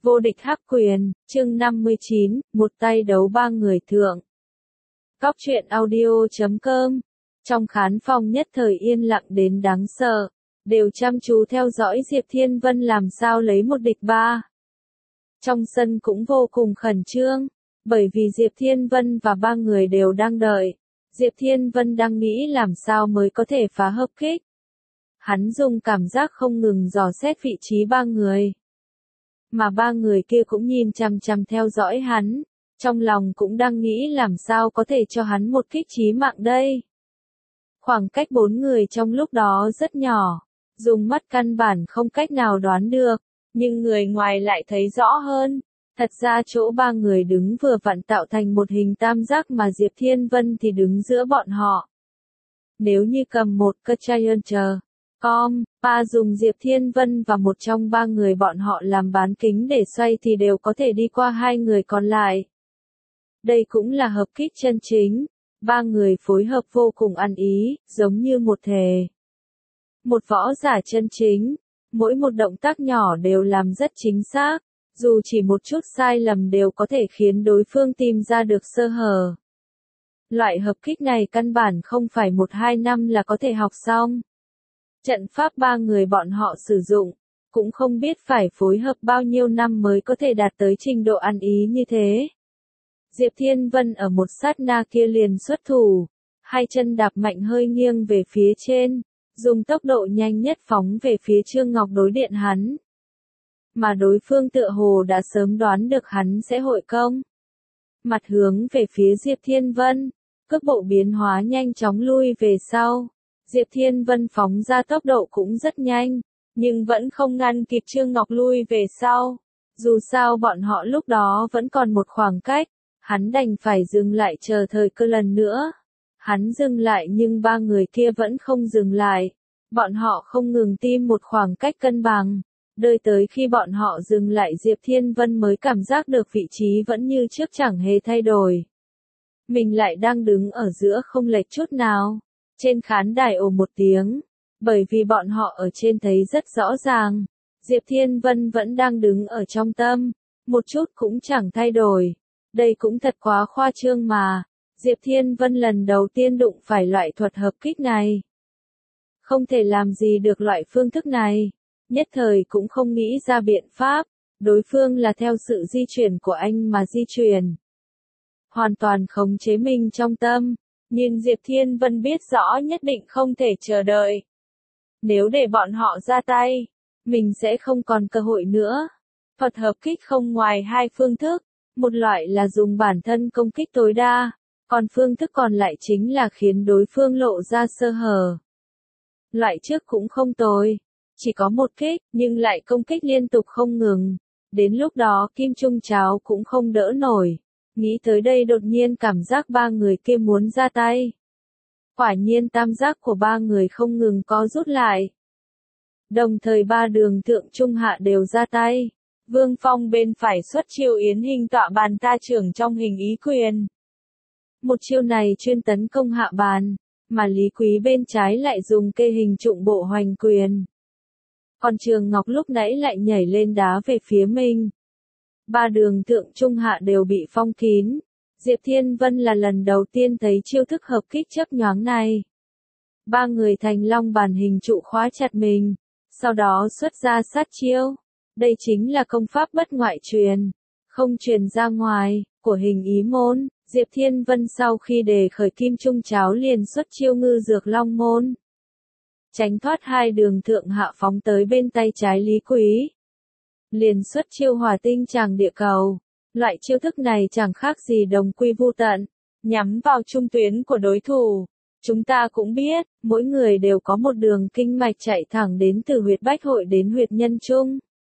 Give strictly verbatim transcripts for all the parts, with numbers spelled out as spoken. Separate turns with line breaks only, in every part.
Vô địch hắc quyền, chương năm mươi chín, một tay đấu ba người thượng. Góc truyện audio chấm com. Trong khán phòng nhất thời yên lặng đến đáng sợ, đều chăm chú theo dõi Diệp Thiên Vân làm sao lấy một địch ba. Trong sân cũng vô cùng khẩn trương, bởi vì Diệp Thiên Vân và ba người đều đang đợi. Diệp Thiên Vân đang nghĩ làm sao mới có thể phá hợp kích. Hắn dùng cảm giác không ngừng dò xét vị trí ba người. Mà ba người kia cũng nhìn chằm chằm theo dõi hắn, trong lòng cũng đang nghĩ làm sao có thể cho hắn một kích chí mạng đây. Khoảng cách bốn người trong lúc đó rất nhỏ, dùng mắt căn bản không cách nào đoán được, nhưng người ngoài lại thấy rõ hơn. Thật ra chỗ ba người đứng vừa vặn tạo thành một hình tam giác mà Diệp Thiên Vân thì đứng giữa bọn họ. Nếu như cầm một cơ giant com, ba dùng Diệp Thiên Vân và một trong ba người bọn họ làm bán kính để xoay thì đều có thể đi qua hai người còn lại. Đây cũng là hợp kích chân chính, ba người phối hợp vô cùng ăn ý, giống như một thể. Một võ giả chân chính, mỗi một động tác nhỏ đều làm rất chính xác, dù chỉ một chút sai lầm đều có thể khiến đối phương tìm ra được sơ hở. Loại hợp kích này căn bản không phải một hai năm là có thể học xong. Trận pháp ba người bọn họ sử dụng, cũng không biết phải phối hợp bao nhiêu năm mới có thể đạt tới trình độ ăn ý như thế. Diệp Thiên Vân ở một sát na kia liền xuất thủ, hai chân đạp mạnh hơi nghiêng về phía trên, dùng tốc độ nhanh nhất phóng về phía Trương Ngọc đối điện hắn. Mà đối phương tựa hồ đã sớm đoán được hắn sẽ hội công. Mặt hướng về phía Diệp Thiên Vân, cước bộ biến hóa nhanh chóng lui về sau. Diệp Thiên Vân phóng ra tốc độ cũng rất nhanh, nhưng vẫn không ngăn kịp Trương Ngọc lui về sau. Dù sao bọn họ lúc đó vẫn còn một khoảng cách, hắn đành phải dừng lại chờ thời cơ lần nữa. Hắn dừng lại nhưng ba người kia vẫn không dừng lại. Bọn họ không ngừng tìm một khoảng cách cân bằng. Đợi tới khi bọn họ dừng lại Diệp Thiên Vân mới cảm giác được vị trí vẫn như trước chẳng hề thay đổi. Mình lại đang đứng ở giữa không lệch chút nào. Trên khán đài ồ một tiếng, bởi vì bọn họ ở trên thấy rất rõ ràng, Diệp Thiên Vân vẫn đang đứng ở trong tâm, một chút cũng chẳng thay đổi. Đây cũng thật quá khoa trương mà, Diệp Thiên Vân lần đầu tiên đụng phải loại thuật hợp kích này. Không thể làm gì được loại phương thức này, nhất thời cũng không nghĩ ra biện pháp, đối phương là theo sự di chuyển của anh mà di chuyển. Hoàn toàn khống chế mình trong tâm. Nhưng Diệp Thiên Vân biết rõ nhất định không thể chờ đợi. Nếu để bọn họ ra tay, mình sẽ không còn cơ hội nữa. Thuật hợp kích không ngoài hai phương thức, một loại là dùng bản thân công kích tối đa, còn phương thức còn lại chính là khiến đối phương lộ ra sơ hở. Loại trước cũng không tồi, chỉ có một kích, nhưng lại công kích liên tục không ngừng. Đến lúc đó Kim Trung Cháo cũng không đỡ nổi. Nghĩ tới đây đột nhiên cảm giác ba người kia muốn ra tay. Quả nhiên tam giác của ba người không ngừng có rút lại. Đồng thời ba đường thượng trung hạ đều ra tay. Vương Phong bên phải xuất chiêu yến hình tọa bàn ta trưởng trong hình ý quyền. Một chiêu này chuyên tấn công hạ bàn, mà Lý Quý bên trái lại dùng kê hình trụng bộ hoành quyền. Còn Trường Ngọc lúc nãy lại nhảy lên đá về phía mình. Ba đường thượng trung hạ đều bị phong kín. Diệp Thiên Vân là lần đầu tiên thấy chiêu thức hợp kích chớp nhoáng này. Ba người thành long bàn hình trụ khóa chặt mình, sau đó xuất ra sát chiêu. Đây chính là công pháp bất ngoại truyền, không truyền ra ngoài, của hình ý môn. Diệp Thiên Vân sau khi đề khởi Kim Trung Cháo liền xuất chiêu ngư dược long môn. Tránh thoát hai đường thượng hạ phóng tới bên tay trái Lý Quý. Liền xuất chiêu hỏa tinh tràng địa cầu. Loại chiêu thức này chẳng khác gì đồng quy vu tận, nhắm vào trung tuyến của đối thủ. Chúng ta cũng biết, mỗi người đều có một đường kinh mạch chạy thẳng đến từ huyệt bách hội đến huyệt nhân trung.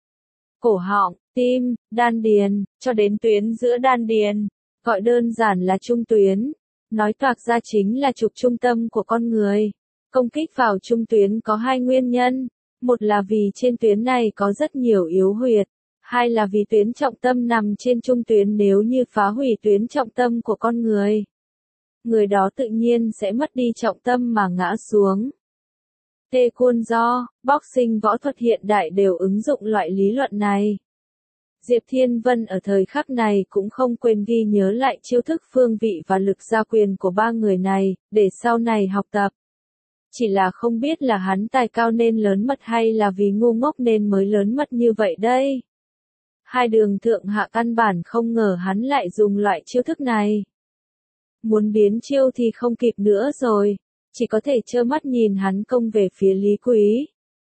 Cổ họng, tim, đan điền, cho đến tuyến giữa đan điền, gọi đơn giản là trung tuyến. Nói toạc ra chính là trục trung tâm của con người. Công kích vào trung tuyến có hai nguyên nhân. Một là vì trên tuyến này có rất nhiều yếu huyệt, hai là vì tuyến trọng tâm nằm trên trung tuyến, nếu như phá hủy tuyến trọng tâm của con người. Người đó tự nhiên sẽ mất đi trọng tâm mà ngã xuống. Taekwondo, boxing võ thuật hiện đại đều ứng dụng loại lý luận này. Diệp Thiên Vân ở thời khắc này cũng không quên ghi nhớ lại chiêu thức phương vị và lực gia quyền của ba người này, để sau này học tập. Chỉ là không biết là hắn tài cao nên lớn mật hay là vì ngu ngốc nên mới lớn mật như vậy đây. Hai đường thượng hạ căn bản không ngờ hắn lại dùng loại chiêu thức này. Muốn biến chiêu thì không kịp nữa rồi, chỉ có thể trơ mắt nhìn hắn công về phía Lý Quý.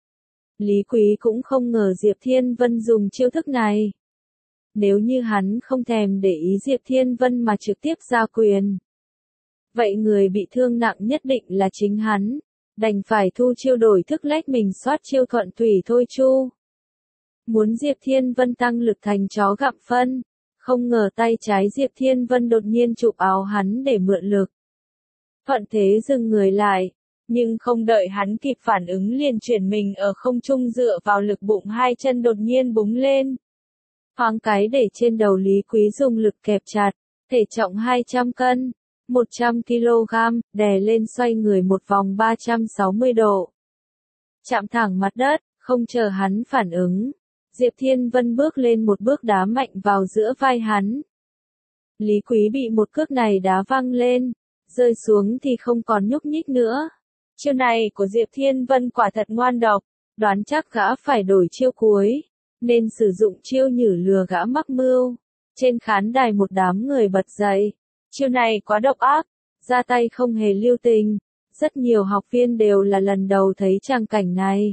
Lý Quý cũng không ngờ Diệp Thiên Vân dùng chiêu thức này. Nếu như hắn không thèm để ý Diệp Thiên Vân mà trực tiếp ra quyền, vậy người bị thương nặng nhất định là chính hắn, đành phải thu chiêu đổi thức lách mình soát chiêu thuận thủy thôi chu. Muốn Diệp Thiên Vân tăng lực thành chó gặm phân, không ngờ tay trái Diệp Thiên Vân đột nhiên chụp áo hắn để mượn lực. Thuận thế dừng người lại, nhưng không đợi hắn kịp phản ứng liền chuyển mình ở không trung dựa vào lực bụng hai chân đột nhiên búng lên. Thoáng cái để trên đầu Lý Quý dùng lực kẹp chặt, thể trọng hai trăm cân, một trăm ki lô gam, đè lên xoay người một vòng ba trăm sáu mươi độ. Chạm thẳng mặt đất, không chờ hắn phản ứng. Diệp Thiên Vân bước lên một bước đá mạnh vào giữa vai hắn. Lý Quý bị một cước này đá văng lên, rơi xuống thì không còn nhúc nhích nữa. Chiêu này của Diệp Thiên Vân quả thật ngoan độc, đoán chắc gã phải đổi chiêu cuối, nên sử dụng chiêu nhử lừa gã mắc mưu. Trên khán đài một đám người bật dậy. Chiêu này quá độc ác, ra tay không hề lưu tình. Rất nhiều học viên đều là lần đầu thấy tràng cảnh này.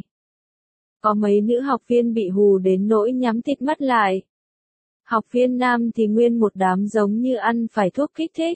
Có mấy nữ học viên bị hù đến nỗi nhắm tịt mắt lại. Học viên nam thì nguyên một đám giống như ăn phải thuốc kích thích.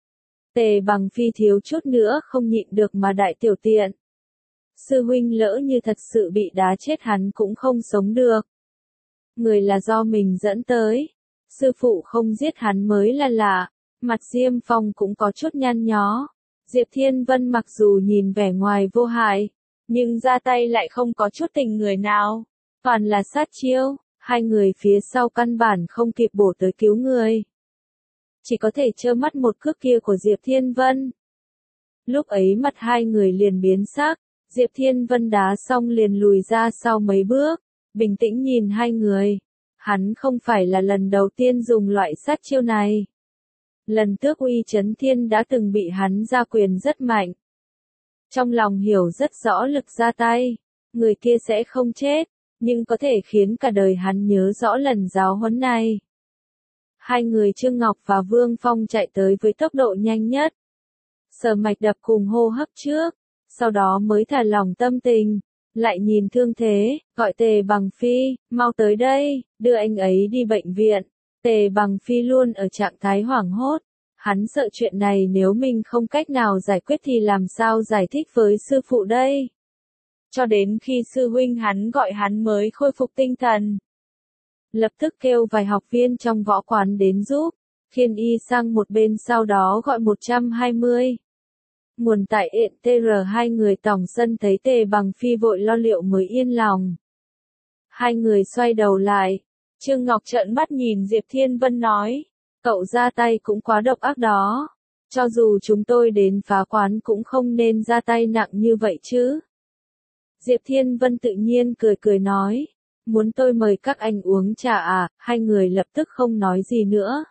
Tề Bằng Phi thiếu chút nữa không nhịn được mà đại tiểu tiện. Sư huynh lỡ như thật sự bị đá chết hắn cũng không sống được. Người là do mình dẫn tới. Sư phụ không giết hắn mới là lạ. Mặt Diêm Phong cũng có chút nhăn nhó. Diệp Thiên Vân mặc dù nhìn vẻ ngoài vô hại, nhưng ra tay lại không có chút tình người nào. Toàn là sát chiêu, hai người phía sau căn bản không kịp bổ tới cứu người. Chỉ có thể trơ mắt một cước kia của Diệp Thiên Vân. Lúc ấy mặt hai người liền biến sắc, Diệp Thiên Vân đá xong liền lùi ra sau mấy bước, bình tĩnh nhìn hai người. Hắn không phải là lần đầu tiên dùng loại sát chiêu này. Lần trước Uy Chấn Thiên đã từng bị hắn ra quyền rất mạnh. Trong lòng hiểu rất rõ lực ra tay, người kia sẽ không chết, nhưng có thể khiến cả đời hắn nhớ rõ lần giáo huấn này. Hai người Trương Ngọc và Vương Phong chạy tới với tốc độ nhanh nhất. Sờ mạch đập cùng hô hấp trước, sau đó mới thả lỏng tâm tình, lại nhìn thương thế, gọi Tề Bằng Phi, mau tới đây, đưa anh ấy đi bệnh viện. Tề Bằng Phi luôn ở trạng thái hoảng hốt, hắn sợ chuyện này nếu mình không cách nào giải quyết thì làm sao giải thích với sư phụ đây. Cho đến khi sư huynh hắn gọi hắn mới khôi phục tinh thần. Lập tức kêu vài học viên trong võ quán đến giúp, khiêng y sang một bên sau đó gọi một trăm hai mươi. Nguồn tại ện tê rờ hai người tổng sân thấy Tề Bằng Phi vội lo liệu mới yên lòng. Hai người xoay đầu lại, Trương Ngọc trợn mắt nhìn Diệp Thiên Vân nói, cậu ra tay cũng quá độc ác đó. Cho dù chúng tôi đến phá quán cũng không nên ra tay nặng như vậy chứ. Diệp Thiên Vân tự nhiên cười cười nói, muốn tôi mời các anh uống trà à, hai người lập tức không nói gì nữa.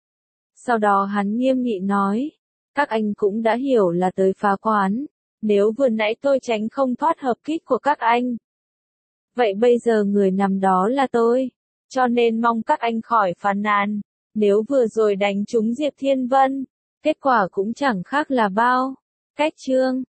Sau đó hắn nghiêm nghị nói, các anh cũng đã hiểu là tới phá quán, nếu vừa nãy tôi tránh không thoát hợp kích của các anh. Vậy bây giờ người nằm đó là tôi, cho nên mong các anh khỏi phàn nàn, nếu vừa rồi đánh trúng Diệp Thiên Vân, kết quả cũng chẳng khác là bao. Cách chương